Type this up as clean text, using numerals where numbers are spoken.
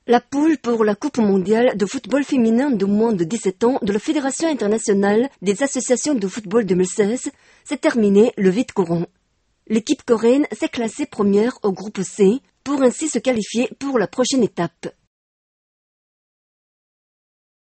La poule pour la Coupe mondiale de football féminin de moins de 17 ans de la Fédération internationale des associations de football 2016 s'est terminée le 8 courant. L'équipe coréenne s'est classée première au groupe C pour ainsi se qualifier pour la prochaine étape.